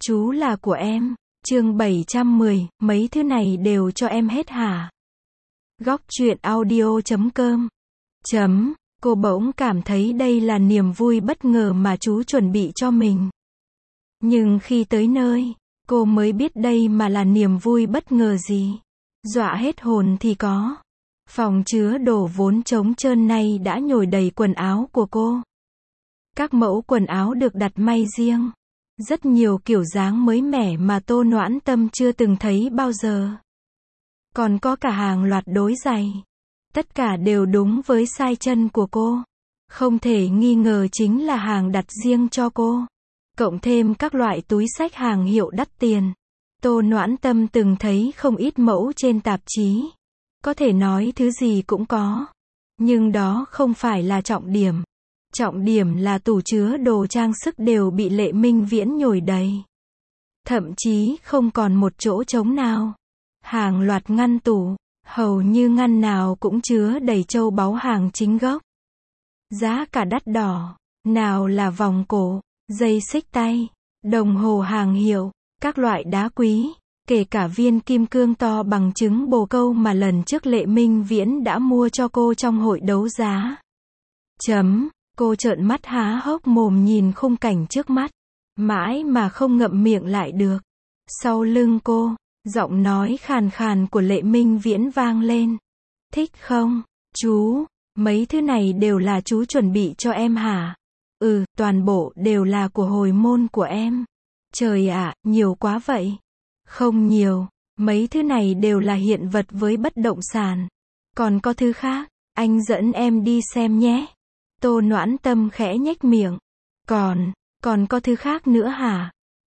Chú là của em. Chương 710, mấy thứ này đều cho em hết hả? Góc truyện audio.com. Cô bỗng cảm thấy đây là niềm vui bất ngờ mà chú chuẩn bị cho mình. Nhưng khi tới nơi, cô mới biết đây mà là niềm vui bất ngờ gì. Dọa hết hồn thì có. Phòng chứa đồ vốn trống trơn nay đã nhồi đầy quần áo của cô. Các mẫu quần áo được đặt may riêng. Rất nhiều kiểu dáng mới mẻ mà Tô Noãn Tâm chưa từng thấy bao giờ. Còn có cả hàng loạt đôi giày. Tất cả đều đúng với size chân của cô. Không thể nghi ngờ chính là hàng đặt riêng cho cô. Cộng thêm các loại túi xách hàng hiệu đắt tiền. Tô Noãn Tâm từng thấy không ít mẫu trên tạp chí. Có thể nói thứ gì cũng có. Nhưng đó không phải là trọng điểm. Trọng điểm là tủ chứa đồ trang sức đều bị Lệ Minh Viễn nhồi đầy. Thậm chí không còn một chỗ trống nào. Hàng loạt ngăn tủ, hầu như ngăn nào cũng chứa đầy châu báu hàng chính gốc. Giá cả đắt đỏ, nào là vòng cổ, dây xích tay, đồng hồ hàng hiệu, các loại đá quý, kể cả viên kim cương to bằng trứng bồ câu mà lần trước Lệ Minh Viễn đã mua cho cô trong hội đấu giá. Cô trợn mắt há hốc mồm nhìn khung cảnh trước mắt, mãi mà không ngậm miệng lại được. Sau lưng cô, giọng nói khàn khàn của Lệ Minh Viễn vang lên. Thích không, chú? Mấy thứ này đều là chú chuẩn bị cho em hả? Ừ, toàn bộ đều là của hồi môn của em. Trời ạ, nhiều quá vậy. Không nhiều, mấy thứ này đều là hiện vật với bất động sản. Còn có thứ khác, anh dẫn em đi xem nhé. Tô Noãn Tâm khẽ nhếch miệng. Còn có thứ khác nữa hả?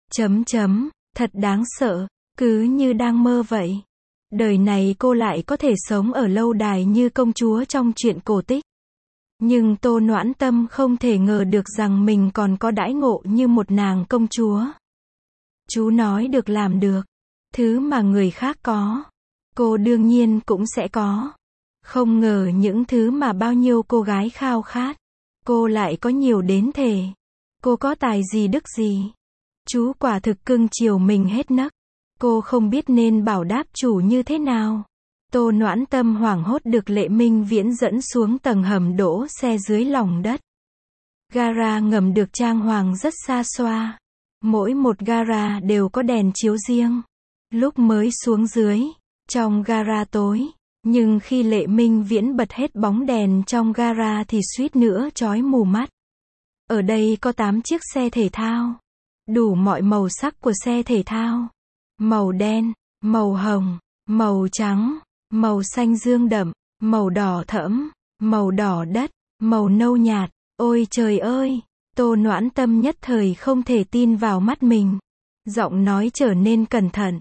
Thật đáng sợ, cứ như đang mơ vậy. Đời này cô lại có thể sống ở lâu đài như công chúa trong truyện cổ tích. Nhưng Tô Noãn Tâm không thể ngờ được rằng mình còn có đãi ngộ như một nàng công chúa. Chú nói được làm được. Thứ mà người khác có, cô đương nhiên cũng sẽ có. Không ngờ những thứ mà bao nhiêu cô gái khao khát, cô lại có nhiều đến thế. Cô có tài gì đức gì? Chú quả thực cưng chiều mình hết nấc. Cô không biết nên bảo đáp chủ như thế nào. Tô Noãn Tâm hoảng hốt được Lệ Minh Viễn dẫn xuống tầng hầm đỗ xe dưới lòng đất. Gara ngầm được trang hoàng rất xa xoa. Mỗi một gara đều có đèn chiếu riêng. Lúc mới xuống dưới, trong gara tối. Nhưng khi Lệ Minh Viễn bật hết bóng đèn trong gara thì suýt nữa chói mù mắt. Ở đây có 8 chiếc xe thể thao. Đủ mọi màu sắc của xe thể thao. Màu đen, màu hồng, màu trắng, màu xanh dương đậm, màu đỏ thẫm, màu đỏ đất, màu nâu nhạt. Ôi trời ơi! Tô Noãn Tâm nhất thời không thể tin vào mắt mình. Giọng nói trở nên cẩn thận.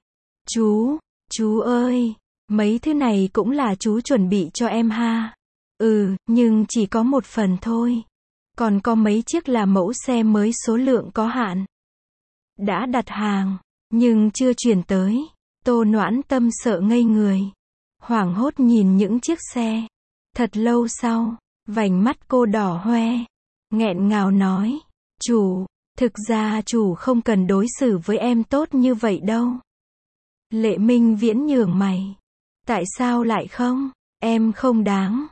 Chú ơi! Mấy thứ này cũng là chú chuẩn bị cho em ha. Ừ, nhưng chỉ có một phần thôi. Còn có mấy chiếc là mẫu xe mới số lượng có hạn. Đã đặt hàng, nhưng chưa chuyển tới. Tô Noãn Tâm sợ ngây người. Hoảng hốt nhìn những chiếc xe. Thật lâu sau, vành mắt cô đỏ hoe. Nghẹn ngào nói. Chủ, thực ra chủ không cần đối xử với em tốt như vậy đâu. Lệ Minh Viễn nhướng mày. Tại sao lại không? Em không đáng.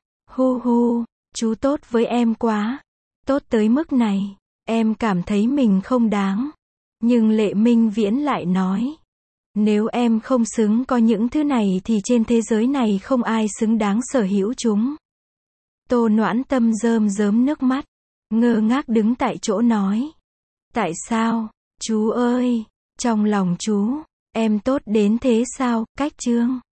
Chú tốt với em quá. Tốt tới mức này, em cảm thấy mình không đáng. Nhưng Lệ Minh Viễn lại nói. Nếu em không xứng có những thứ này thì trên thế giới này không ai xứng đáng sở hữu chúng. Tô Noãn Tâm rơm rớm nước mắt. Ngơ ngác đứng tại chỗ nói. Tại sao? Chú ơi! Trong lòng chú, em tốt đến thế sao? Cách Trương.